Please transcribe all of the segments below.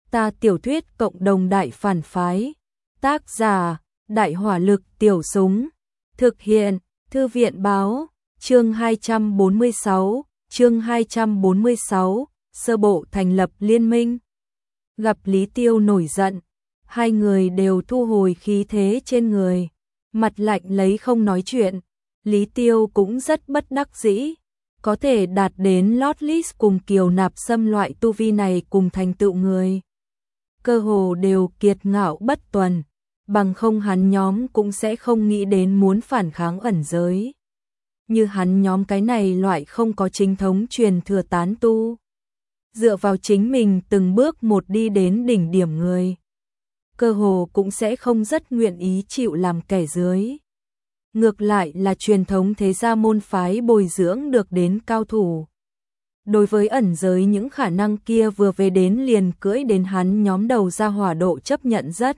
Ta tiểu thuyết cộng đồng đại phản phái. Tác giả, Đại hỏa lực tiểu súng. Thực hiện, Thư viện báo, chương 246, sơ bộ thành lập liên minh. Gặp Lý Tiêu nổi giận, hai người đều thu hồi khí thế trên người, mặt lạnh lấy không nói chuyện. Lý Tiêu cũng rất bất đắc dĩ, có thể đạt đến lót list cùng Kiều Nạp Sâm loại tu vi này cùng thành tựu người. Cơ hồ đều kiệt ngạo bất tuần, bằng không hắn nhóm cũng sẽ không nghĩ đến muốn phản kháng ẩn giới. Như hắn nhóm cái này loại không có chính thống truyền thừa tán tu, dựa vào chính mình từng bước một đi đến đỉnh điểm người, cơ hồ cũng sẽ không rất nguyện ý chịu làm kẻ dưới. Ngược lại là truyền thống thế gia môn phái bồi dưỡng được đến cao thủ. Đối với ẩn giới những khả năng kia vừa về đến liền cưỡi đến hắn nhóm đầu ra hỏa độ chấp nhận rất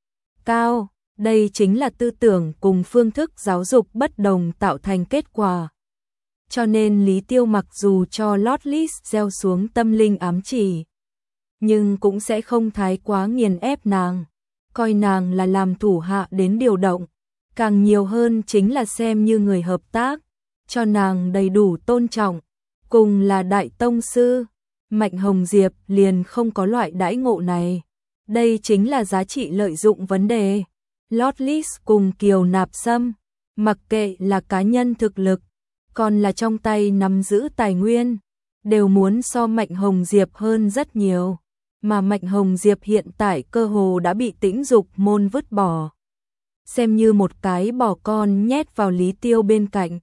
cao. Đây chính là tư tưởng cùng phương thức giáo dục bất đồng tạo thành kết quả. Cho nên Lý Tiêu mặc dù cho lót list gieo xuống tâm linh ám chỉ, nhưng cũng sẽ không thái quá nghiền ép nàng, coi nàng là làm thủ hạ đến điều động, càng nhiều hơn chính là xem như người hợp tác, cho nàng đầy đủ tôn trọng. Cùng là đại tông sư, Mạnh Hồng Diệp liền không có loại đãi ngộ này. Đây chính là giá trị lợi dụng vấn đề. Lót list cùng Kiều Nạp Sâm, mặc kệ là cá nhân thực lực, còn là trong tay nắm giữ tài nguyên, đều muốn so Mạnh Hồng Diệp hơn rất nhiều. Mà Mạnh Hồng Diệp hiện tại cơ hồ đã bị Tĩnh Dục môn vứt bỏ, xem như một cái bò con nhét vào Lý Tiêu bên cạnh,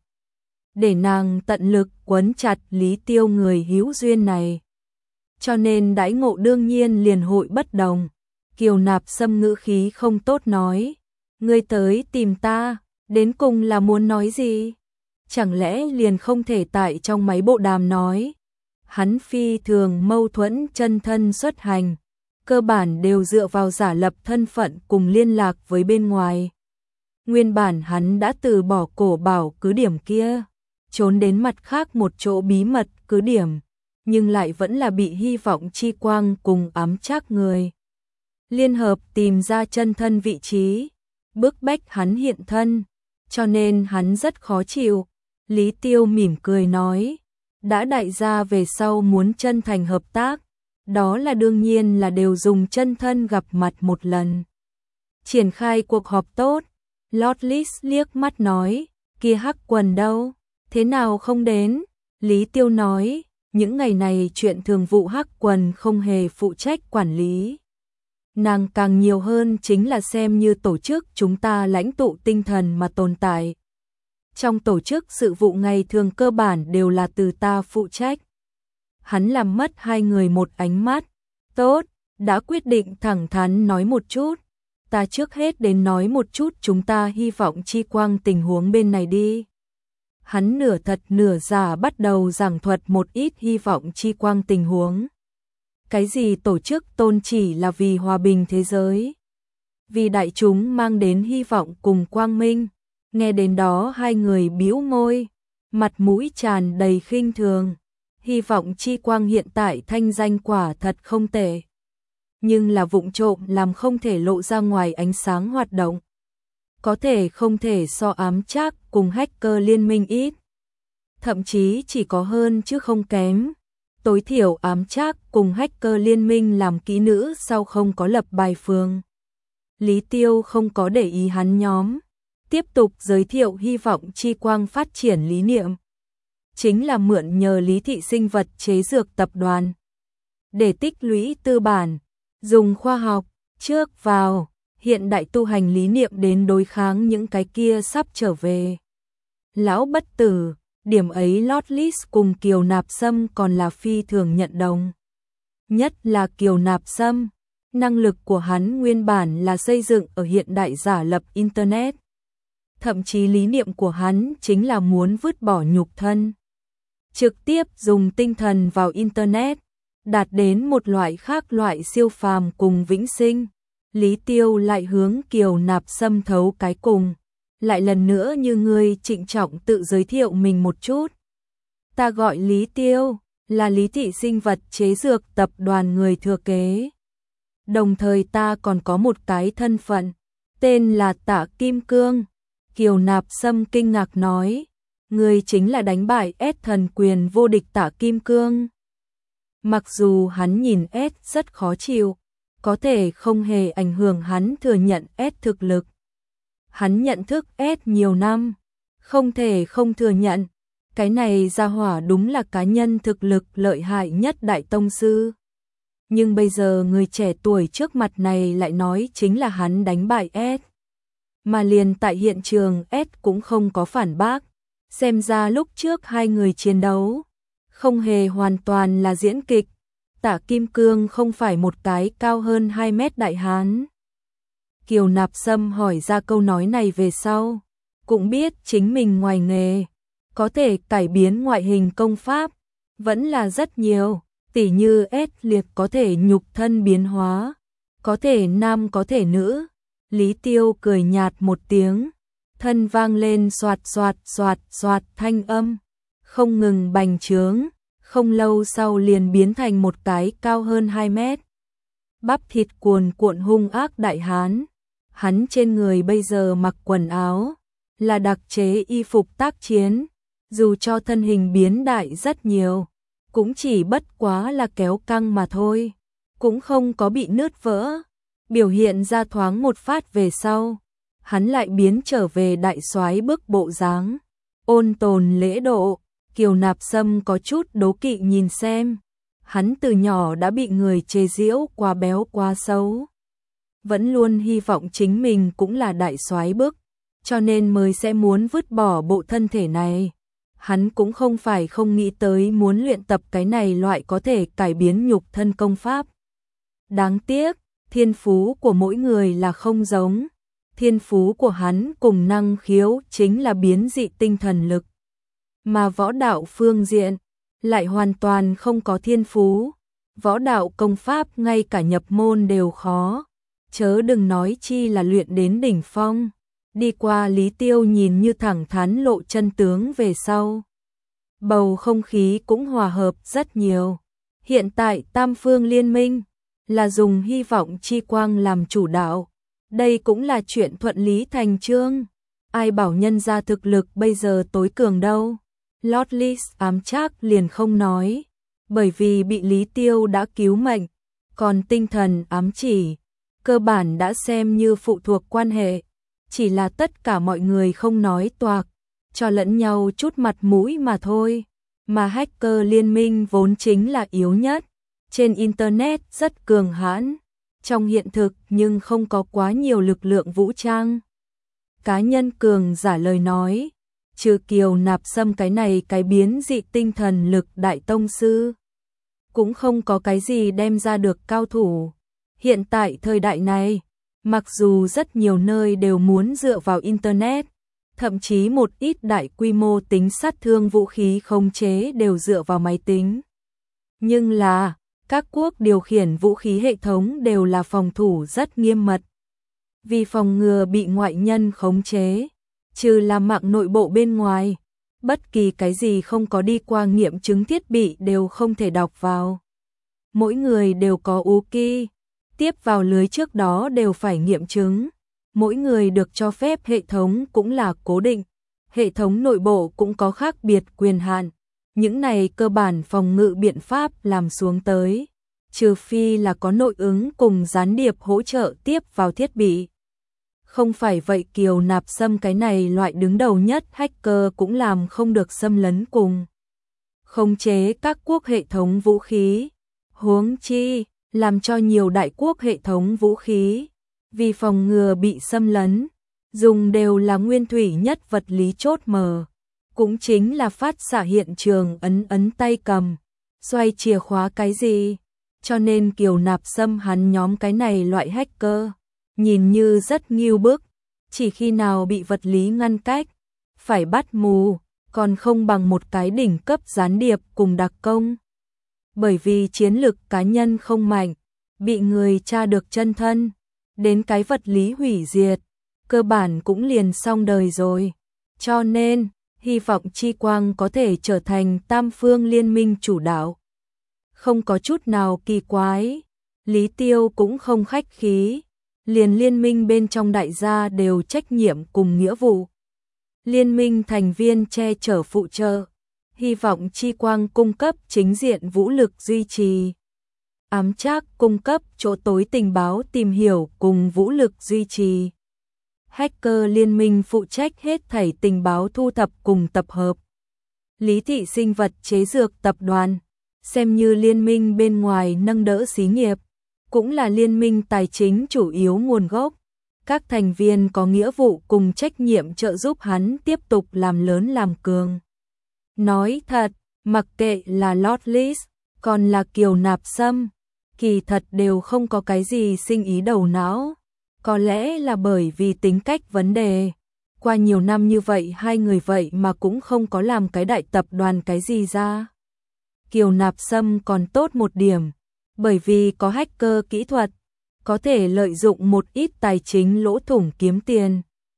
để nàng tận lực quấn chặt Lý Tiêu người hữu duyên này. Cho nên đãi ngộ đương nhiên liền hội bất đồng. Kiều Nạp Sâm ngữ khí không tốt nói, ngươi tới tìm ta, đến cùng là muốn nói gì? Chẳng lẽ liền không thể tại trong máy bộ đàm nói? Hắn phi thường mâu thuẫn chân thân xuất hành, cơ bản đều dựa vào giả lập thân phận cùng liên lạc với bên ngoài. Nguyên bản hắn đã từ bỏ Cổ Bảo cứ điểm kia, trốn đến mặt khác một chỗ bí mật cứ điểm, nhưng lại vẫn là bị Hy vọng chi quang cùng ám trác người liên hợp tìm ra chân thân vị trí, bức bách hắn hiện thân, cho nên hắn rất khó chịu. Lý Tiêu mỉm cười nói, đã đại gia về sau muốn chân thành hợp tác, đó là đương nhiên là đều dùng chân thân gặp mặt một lần. Triển khai cuộc họp tốt. Lót list liếc mắt nói, kia Hắc Quần đâu, thế nào không đến? Lý Tiêu nói, những ngày này chuyện thường vụ Hắc Quần không hề phụ trách quản lý. Nàng càng nhiều hơn chính là xem như tổ chức chúng ta lãnh tụ tinh thần mà tồn tại. Trong tổ chức sự vụ ngày thường cơ bản đều là từ ta phụ trách. Hắn làm mất hai người một ánh mắt. Tốt, đã quyết định thẳng thắn nói một chút. Ta trước hết đến nói một chút chúng ta Hy vọng chi quang tình huống bên này đi. Hắn nửa thật nửa giả bắt đầu giảng thuật một ít Hy vọng chi quang tình huống. Cái gì tổ chức tôn chỉ là vì hòa bình thế giới, vì đại chúng mang đến hy vọng cùng quang minh. Nghe đến đó hai người bĩu môi, mặt mũi tràn đầy khinh thường. Hy vọng chi quang hiện tại thanh danh quả thật không tệ, nhưng là vụng trộm làm không thể lộ ra ngoài ánh sáng hoạt động. Có thể không thể so ám trác cùng hacker liên minh ít. Thậm chí chỉ có hơn chứ không kém. Tối thiểu ám trác cùng hacker liên minh làm kỹ nữ sau không có lập bài phương. Lý Tiêu không có để ý hắn nhóm, tiếp tục giới thiệu Hy vọng chi quang phát triển lý niệm. Chính là mượn nhờ Lý Thị sinh vật chế dược tập đoàn để tích lũy tư bản, dùng khoa học trước vào hiện đại tu hành lý niệm đến đối kháng những cái kia sắp trở về. Lão bất tử, điểm ấy lót list cùng Kiều Nạp Sâm còn là phi thường nhận đồng. Nhất là Kiều Nạp Sâm, năng lực của hắn nguyên bản là xây dựng ở hiện đại giả lập Internet. Thậm chí lý niệm của hắn chính là muốn vứt bỏ nhục thân, trực tiếp dùng tinh thần vào Internet, đạt đến một loại khác loại siêu phàm cùng vĩnh sinh. Lý Tiêu lại hướng Kiều Nạp Sâm thấu cái cùng, lại lần nữa như ngươi trịnh trọng tự giới thiệu mình một chút. Ta gọi Lý Tiêu, là Lý Thị sinh vật chế dược tập đoàn người thừa kế. đồng thời ta còn có một cái thân phận, tên là Tạ Kim Cương. Kiều Nạp Sâm kinh ngạc nói, ngươi chính là đánh bại S thần quyền vô địch Tạ Kim Cương. Mặc dù hắn nhìn S rất khó chịu, có thể không hề ảnh hưởng hắn thừa nhận S thực lực. Hắn nhận thức S nhiều năm, không thể không thừa nhận, cái này gia hỏa đúng là cá nhân thực lực lợi hại nhất đại tông sư. Nhưng bây giờ người trẻ tuổi trước mặt này lại nói chính là hắn đánh bại S. Mà liền tại hiện trường S cũng không có phản bác, xem ra lúc trước hai người chiến đấu không hề hoàn toàn là diễn kịch. Tạ Kim Cương không phải một cái cao hơn 2 mét đại hán. Kiều Nạp Sâm hỏi ra câu nói này về sau, cũng biết chính mình ngoài nghề, có thể cải biến ngoại hình công pháp, vẫn là rất nhiều, tỉ như S liệt có thể nhục thân biến hóa, có thể nam có thể nữ. Lý Tiêu cười nhạt một tiếng, thân vang lên xoạt xoạt xoạt xoạt thanh âm, không ngừng bành trướng, không lâu sau liền biến thành một cái cao hơn 2 mét. Bắp thịt cuồn cuộn hung ác đại hán, hắn trên người bây giờ mặc quần áo, là đặc chế y phục tác chiến, dù cho thân hình biến đại rất nhiều, cũng chỉ bất quá là kéo căng mà thôi, cũng không có bị nứt vỡ. Biểu hiện ra thoáng một phát về sau, hắn lại biến trở về đại soái bức bộ dáng, ôn tồn lễ độ. Kiều Nạp Sâm có chút đố kỵ nhìn xem, hắn từ nhỏ đã bị người chê giễu quá béo quá xấu, vẫn luôn hy vọng chính mình cũng là đại soái bức, cho nên mới sẽ muốn vứt bỏ bộ thân thể này. Hắn cũng không phải không nghĩ tới muốn luyện tập cái này loại có thể cải biến nhục thân công pháp. Đáng tiếc, thiên phú của mỗi người là không giống. Thiên phú của hắn cùng năng khiếu chính là biến dị tinh thần lực. Mà võ đạo phương diện lại hoàn toàn không có thiên phú. Võ đạo công pháp ngay cả nhập môn đều khó, chớ đừng nói chi là luyện đến đỉnh phong. Đi qua Lý Tiêu nhìn như thẳng thắn lộ chân tướng về sau, bầu không khí cũng hòa hợp rất nhiều. Hiện tại Tam Phương Liên Minh là dùng hy vọng chi quang làm chủ đạo, đây cũng là chuyện thuận lý thành chương. Ai bảo nhân ra thực lực bây giờ tối cường đâu. Lord Lis ám trác liền không nói, bởi vì bị Lý Tiêu đã cứu mệnh, còn tinh thần ám chỉ, cơ bản đã xem như phụ thuộc quan hệ, chỉ là tất cả mọi người không nói toạc, cho lẫn nhau chút mặt mũi mà thôi. Mà hacker liên minh vốn chính là yếu nhất, trên Internet rất cường hãn, trong hiện thực nhưng không có quá nhiều lực lượng vũ trang. Cá nhân cường giả lời nói, trừ Kiều Nạp Sâm cái này cái biến dị tinh thần lực đại tông sư, cũng không có cái gì đem ra được cao thủ. Hiện tại thời đại này, mặc dù rất nhiều nơi đều muốn dựa vào Internet, thậm chí một ít đại quy mô tính sát thương vũ khí khống chế đều dựa vào máy tính. Nhưng là, các quốc điều khiển vũ khí hệ thống đều là phòng thủ rất nghiêm mật. Vì phòng ngừa bị ngoại nhân khống chế, trừ là mạng nội bộ bên ngoài, bất kỳ cái gì không có đi qua nghiệm chứng thiết bị đều không thể đọc vào. Mỗi người đều có UKI, tiếp vào lưới trước đó đều phải nghiệm chứng. Mỗi người được cho phép hệ thống cũng là cố định, hệ thống nội bộ cũng có khác biệt quyền hạn. Những này cơ bản phòng ngự biện pháp làm xuống tới, trừ phi là có nội ứng cùng gián điệp hỗ trợ tiếp vào thiết bị. Không phải vậy Kiều Nạp Sâm cái này loại đứng đầu nhất hacker cũng làm không được xâm lấn cùng khống chế các quốc hệ thống vũ khí, huống chi làm cho nhiều đại quốc hệ thống vũ khí vì phòng ngừa bị xâm lấn, dùng đều là nguyên thủy nhất vật lý chốt mở, cũng chính là phát xạ hiện trường ấn tay cầm, xoay chìa khóa cái gì. Cho nên Kiều Nạp Sâm hắn nhóm cái này loại hacker, nhìn như rất nghiêu bức, chỉ khi nào bị vật lý ngăn cách, phải bắt mù, còn không bằng một cái đỉnh cấp gián điệp cùng đặc công. Bởi vì chiến lực cá nhân không mạnh, bị người tra được chân thân, đến cái vật lý hủy diệt, cơ bản cũng liền xong đời rồi. Cho nên, hy vọng chi quang có thể trở thành Tam Phương Liên Minh chủ đạo. Không có chút nào kỳ quái, Lý Tiêu cũng không khách khí, liền liên minh bên trong đại gia đều trách nhiệm cùng nghĩa vụ. Liên minh thành viên che chở phụ trợ, hy vọng chi quang cung cấp chính diện vũ lực duy trì. Ám trác cung cấp chỗ tối tình báo tìm hiểu cùng vũ lực duy trì. Hacker liên minh phụ trách hết thảy tình báo thu thập cùng tập hợp. Lý thị sinh vật chế dược tập đoàn, xem như liên minh bên ngoài nâng đỡ xí nghiệp, cũng là liên minh tài chính chủ yếu nguồn gốc. Các thành viên có nghĩa vụ cùng trách nhiệm trợ giúp hắn tiếp tục làm lớn làm cường. Nói thật, mặc kệ là Lotlis, còn là Kiều Nạp Sâm, kỳ thật đều không có cái gì sinh ý đầu não. Có lẽ là bởi vì tính cách vấn đề. Qua nhiều năm như vậy hai người vậy mà cũng không có làm cái đại tập đoàn cái gì ra. Kiều Nạp Sâm còn tốt một điểm, bởi vì có hacker kỹ thuật, có thể lợi dụng một ít tài chính lỗ thủng kiếm tiền.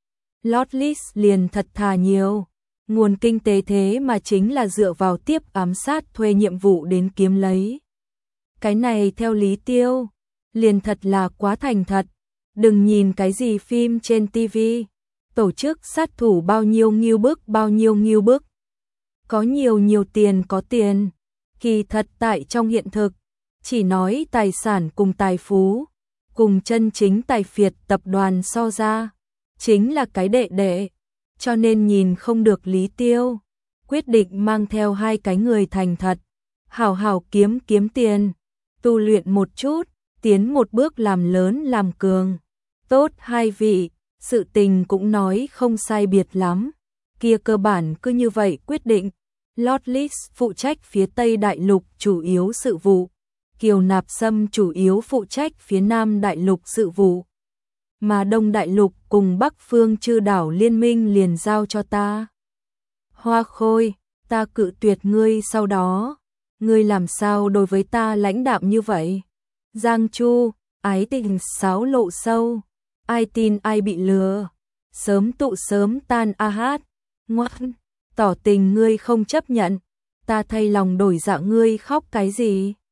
Lotlis liền thật thà nhiều, nguồn kinh tế thế mà chính là dựa vào tiếp ám sát thuê nhiệm vụ đến kiếm lấy. Cái này theo Lý Tiêu, liền thật là quá thành thật, đừng nhìn cái gì phim trên TV, tổ chức sát thủ bao nhiêu nghiêu bức. Có nhiều tiền có tiền, kỳ thật tại trong hiện thực, chỉ nói tài sản cùng tài phú, cùng chân chính tài phiệt tập đoàn so ra, chính là cái đệ, cho nên nhìn không được Lý Tiêu, quyết định mang theo hai cái người thành thật, hảo hảo kiếm tiền, tu luyện một chút, tiến một bước làm lớn làm cường. Tốt hai vị, sự tình cũng nói không sai biệt lắm, kia cơ bản cứ như vậy quyết định. Lotlis phụ trách phía Tây Đại Lục chủ yếu sự vụ, Kiều Nạp Sâm chủ yếu phụ trách phía Nam Đại Lục sự vụ, mà Đông Đại Lục cùng Bắc Phương Chư đảo liên minh liền giao cho ta. Hoa Khôi, ta cự tuyệt ngươi sau đó, ngươi làm sao đối với ta lãnh đạm như vậy? Giang Chu, ái tình sáo lộ sâu, ai tin ai bị lừa, sớm tụ sớm tan a hát, ngoan, tỏ tình ngươi không chấp nhận, ta thay lòng đổi dạ ngươi khóc cái gì?